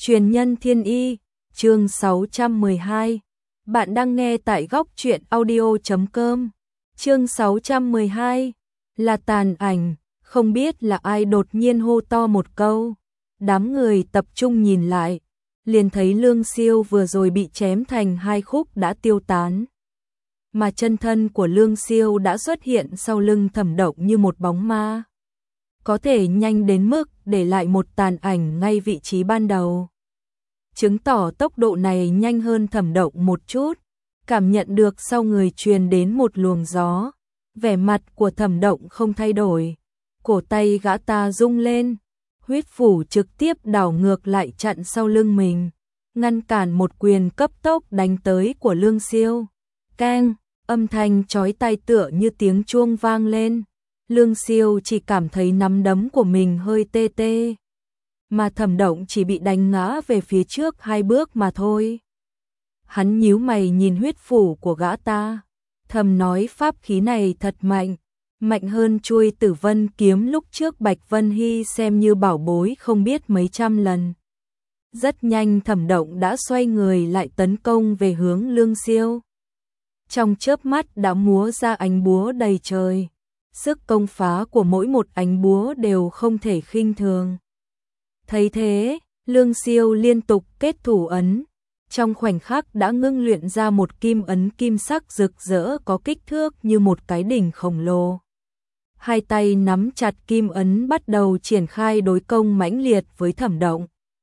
Truyền nhân thiên y, chương 612. Bạn đang nghe tại góc truyện audio.com. Chương 612 là tàn ảnh, không biết là ai đột nhiên hô to một câu. Đám người tập trung nhìn lại, liền thấy Lương Siêu vừa rồi bị chém thành hai khúc đã tiêu tán. Mà chân thân của Lương Siêu đã xuất hiện sau lưng Thẩm Động như một bóng ma. Có thể nhanh đến mức để lại một tàn ảnh ngay vị trí ban đầu. Chứng tỏ tốc độ này nhanh hơn Thẩm Động một chút, cảm nhận được sau người truyền đến một luồng gió. Vẻ mặt của Thẩm Động không thay đổi, cổ tay gã ta rung lên, huyết phủ trực tiếp đảo ngược lại chặn sau lưng mình, ngăn cản một quyền cấp tốc đánh tới của Lương Siêu. Keng, âm thanh chói tai tựa như tiếng chuông vang lên. Lương Siêu chỉ cảm thấy nắm đấm của mình hơi tê tê, mà Thẩm Động chỉ bị đánh ngã về phía trước 2 bước mà thôi. Hắn nhíu mày nhìn huyết phủ của gã ta, thầm nói pháp khí này thật mạnh, mạnh hơn chuôi Tử Vân kiếm lúc trước Bạch Vân Hy xem như bảo bối không biết mấy trăm lần. Rất nhanh Thẩm Động đã xoay người lại tấn công về hướng Lương Siêu. Trong chớp mắt đã múa ra ánh búa đầy trời. Sức công phá của mỗi một ánh búa đều không thể khinh thường. Thấy thế, Lương Siêu liên tục kết thủ ấn, trong khoảnh khắc đã ngưng luyện ra một kim ấn kim sắc rực rỡ có kích thước như một cái đỉnh khổng lồ. Hai tay nắm chặt kim ấn bắt đầu triển khai đối công mãnh liệt với Thẩm Động.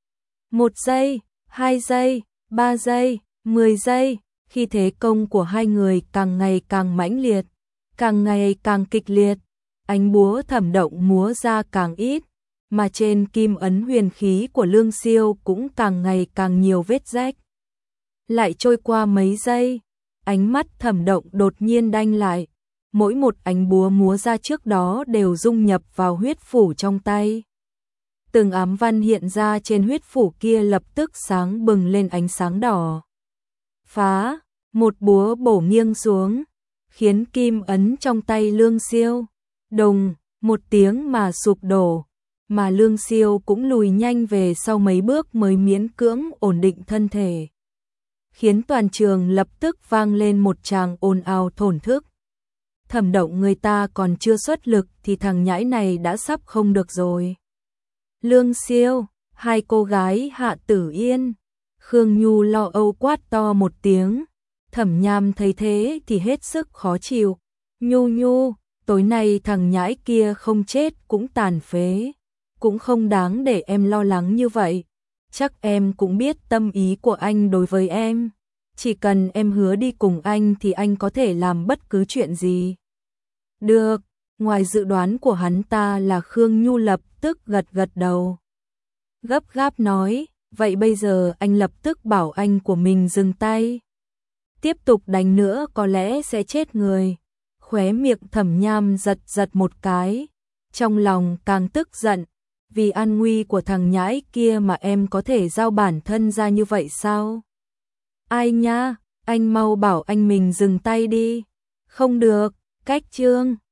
1 giây, 2 giây, 3 giây, 10 giây, khi thế công của hai người càng ngày càng mãnh liệt, càng ngày càng kịch liệt, ánh búa Thẩm Động múa ra càng ít, mà trên kim ấn huyền khí của Lương Siêu cũng càng ngày càng nhiều vết rách. Lại trôi qua mấy giây, ánh mắt Thẩm Động đột nhiên đanh lại, mỗi một ánh búa múa ra trước đó đều dung nhập vào huyết phủ trong tay. Từng ám văn hiện ra trên huyết phủ kia lập tức sáng bừng lên ánh sáng đỏ. Phá, một búa bổ nghiêng xuống, khiến kim ấn trong tay Lương Siêu đùng một tiếng mà sụp đổ, mà Lương Siêu cũng lùi nhanh về sau mấy bước mới miễn cưỡng ổn định thân thể, khiến toàn trường lập tức vang lên một tràng ồn ào thổn thức. Thẩm Động người ta còn chưa xuất lực thì thằng nhãi này đã sắp không được rồi. Lương Siêu, hai cô gái Hạ Tử Yên, Khương Nhu lo âu quát to một tiếng. Thẩm Nham thấy thế thì hết sức khó chịu. Nhu Nhu, tối nay thằng nhãi kia không chết cũng tàn phế, cũng không đáng để em lo lắng như vậy. Chắc em cũng biết tâm ý của anh đối với em. Chỉ cần em hứa đi cùng anh thì anh có thể làm bất cứ chuyện gì. Được, ngoài dự đoán của hắn ta là Khương Nhu lập tức gật gật đầu. Gấp gáp nói, vậy bây giờ anh lập tức bảo anh của mình dừng tay. Tiếp tục đánh nữa có lẽ sẽ chết người. Khóe miệng Thẩm Nham giật giật một cái, trong lòng càng tức giận. Vì an nguy của thằng nhãi kia mà em có thể giao bản thân ra như vậy sao? Ai nha, anh mau bảo anh mình dừng tay đi. Không được, cách chương.